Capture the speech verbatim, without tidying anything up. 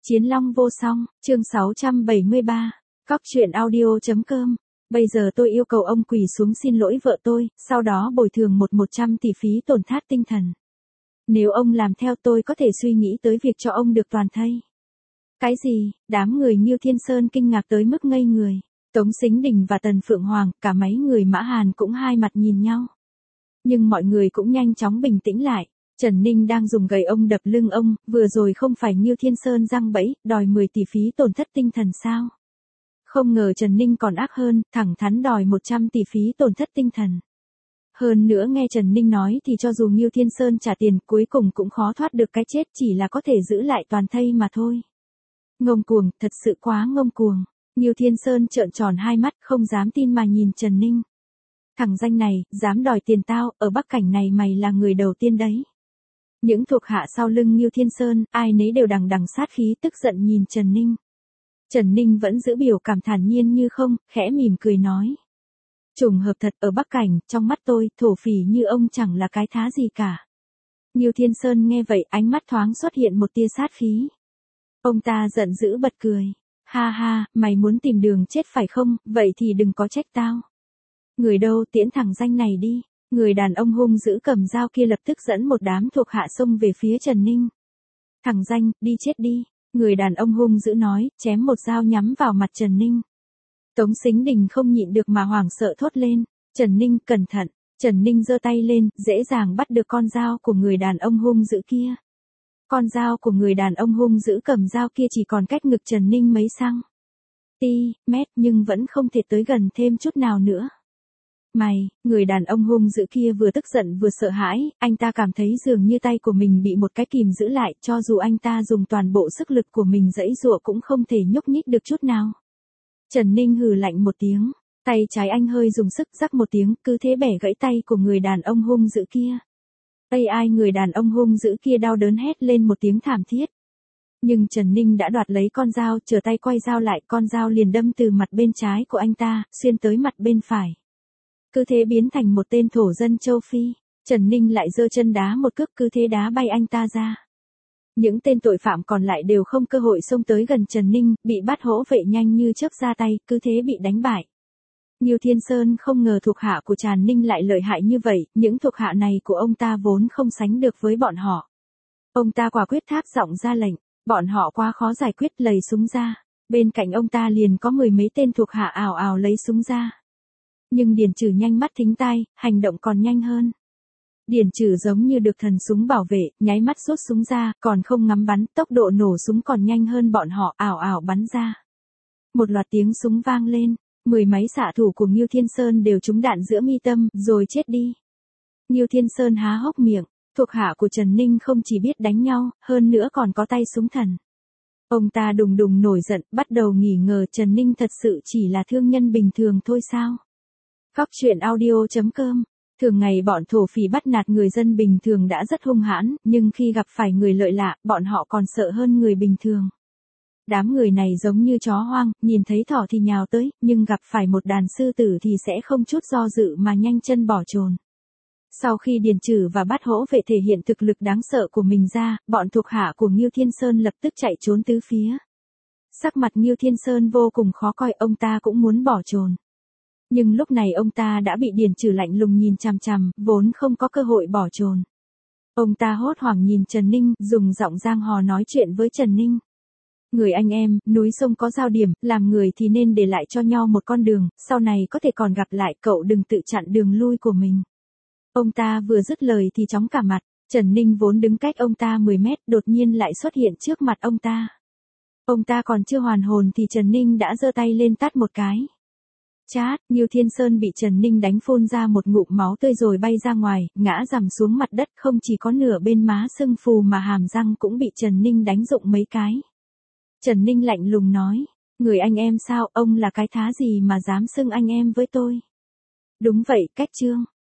Chiến Long vô song, chương sáu trăm bảy mươi ba, cóc truyện audio chấm com. Bây giờ tôi yêu cầu ông quỳ xuống xin lỗi vợ tôi, sau đó bồi thường một một trăm tỷ phí tổn thất tinh thần. Nếu ông làm theo tôi có thể suy nghĩ tới việc cho ông được toàn thây. Cái gì? Đám người Ngưu Thiên Sơn kinh ngạc tới mức ngây người. Tống Sính Đình và Tần Phượng Hoàng, cả mấy người Mã Hàn cũng hai mặt nhìn nhau. Nhưng mọi người cũng nhanh chóng bình tĩnh lại. Trần Ninh đang dùng gậy ông đập lưng ông, vừa rồi không phải Ngưu Thiên Sơn giăng bẫy, đòi mười tỷ phí tổn thất tinh thần sao? Không ngờ Trần Ninh còn ác hơn, thẳng thắn đòi một trăm tỷ phí tổn thất tinh thần. Hơn nữa nghe Trần Ninh nói thì cho dù Ngưu Thiên Sơn trả tiền cuối cùng cũng khó thoát được cái chết, chỉ là có thể giữ lại toàn thây mà thôi. Ngông cuồng, thật sự quá ngông cuồng. Ngưu Thiên Sơn trợn tròn hai mắt không dám tin mà nhìn Trần Ninh. Thằng danh này, dám đòi tiền tao, ở Bắc Cảnh này mày là người đầu tiên đấy. Những thuộc hạ sau lưng Ngưu Thiên Sơn, ai nấy đều đằng đằng sát khí tức giận nhìn Trần Ninh. Trần Ninh vẫn giữ biểu cảm thản nhiên như không, khẽ mỉm cười nói. Trùng hợp thật, ở Bắc Cảnh, trong mắt tôi, thổ phỉ như ông chẳng là cái thá gì cả. Ngưu Thiên Sơn nghe vậy, ánh mắt thoáng xuất hiện một tia sát khí. Ông ta giận dữ bật cười. Ha ha, mày muốn tìm đường chết phải không, vậy thì đừng có trách tao. Người đâu, tiễn thằng danh này đi. Người đàn ông hung dữ cầm dao kia lập tức dẫn một đám thuộc hạ xông về phía Trần Ninh. Thằng danh, đi chết đi. Người đàn ông hung dữ nói, chém một dao nhắm vào mặt Trần Ninh. Tống Sính Đình không nhịn được mà hoảng sợ thốt lên. Trần Ninh, cẩn thận. Trần Ninh giơ tay lên, dễ dàng bắt được con dao của người đàn ông hung dữ kia. Con dao của người đàn ông hung dữ cầm dao kia chỉ còn cách ngực Trần Ninh mấy xăng ti mét nhưng vẫn không thể tới gần thêm chút nào nữa. Mày, người đàn ông hung dữ kia vừa tức giận vừa sợ hãi, anh ta cảm thấy dường như tay của mình bị một cái kìm giữ lại, cho dù anh ta dùng toàn bộ sức lực của mình giãy giụa cũng không thể nhúc nhích được chút nào. Trần Ninh hừ lạnh một tiếng, tay trái anh hơi dùng sức rắc một tiếng, cứ thế bẻ gãy tay của người đàn ông hung dữ kia. Ây ai, người đàn ông hung dữ kia đau đớn hét lên một tiếng thảm thiết. Nhưng Trần Ninh đã đoạt lấy con dao, trở tay quay dao lại, con dao liền đâm từ mặt bên trái của anh ta, xuyên tới mặt bên phải. Cứ thế biến thành một tên thổ dân châu Phi. Trần Ninh lại giơ chân đá một cước, cứ thế đá bay anh ta ra. Những tên tội phạm còn lại đều không cơ hội xông tới gần Trần Ninh, bị bắt hỗ vệ nhanh như chớp ra tay, cứ thế bị đánh bại. Ngưu Thiên Sơn không ngờ thuộc hạ của Trần Ninh lại lợi hại như vậy, những thuộc hạ này của ông ta vốn không sánh được với bọn họ. Ông ta quả quyết tháp giọng ra lệnh, bọn họ quá khó giải quyết, lầy súng ra. Bên cạnh ông ta liền có mười mấy tên thuộc hạ ào ào lấy súng ra. Nhưng Điền Trừ nhanh mắt thính tai, hành động còn nhanh hơn. Điền Trừ giống như được thần súng bảo vệ, nháy mắt rút súng ra, còn không ngắm bắn, tốc độ nổ súng còn nhanh hơn bọn họ, ảo ảo bắn ra. Một loạt tiếng súng vang lên, mười mấy xạ thủ của Ngưu Thiên Sơn đều trúng đạn giữa mi tâm, rồi chết đi. Ngưu Thiên Sơn há hốc miệng, thuộc hạ của Trần Ninh không chỉ biết đánh nhau, hơn nữa còn có tay súng thần. Ông ta đùng đùng nổi giận, bắt đầu nghi ngờ Trần Ninh thật sự chỉ là thương nhân bình thường thôi sao? Cóc truyện audio chấm com. Thường ngày bọn thổ phỉ bắt nạt người dân bình thường đã rất hung hãn, nhưng khi gặp phải người lợi lạ, bọn họ còn sợ hơn người bình thường. Đám người này giống như chó hoang, nhìn thấy thỏ thì nhào tới, nhưng gặp phải một đàn sư tử thì sẽ không chút do dự mà nhanh chân bỏ chồn. Sau khi Điền Trừ và bắt hỗ vệ thể hiện thực lực đáng sợ của mình ra, bọn thuộc hạ của Ngưu Thiên Sơn lập tức chạy trốn tứ phía. Sắc mặt Ngưu Thiên Sơn vô cùng khó coi, ông ta cũng muốn bỏ chồn. Nhưng lúc này ông ta đã bị Điền Trừ lạnh lùng nhìn chằm chằm, vốn không có cơ hội bỏ chồn. Ông ta hốt hoảng nhìn Trần Ninh, dùng giọng giang hồ nói chuyện với Trần Ninh. Người anh em, núi sông có giao điểm, làm người thì nên để lại cho nhau một con đường, sau này có thể còn gặp lại, cậu đừng tự chặn đường lui của mình. Ông ta vừa dứt lời thì chóng cả mặt, Trần Ninh vốn đứng cách ông ta mười mét, đột nhiên lại xuất hiện trước mặt ông ta. Ông ta còn chưa hoàn hồn thì Trần Ninh đã giơ tay lên tát một cái. Chát, Ngưu Thiên Sơn bị Trần Ninh đánh phun ra một ngụm máu tươi rồi bay ra ngoài, ngã rằm xuống mặt đất, không chỉ có nửa bên má sưng phù mà hàm răng cũng bị Trần Ninh đánh rụng mấy cái. Trần Ninh lạnh lùng nói, người anh em sao, ông là cái thá gì mà dám xưng anh em với tôi? Đúng vậy, cách trương.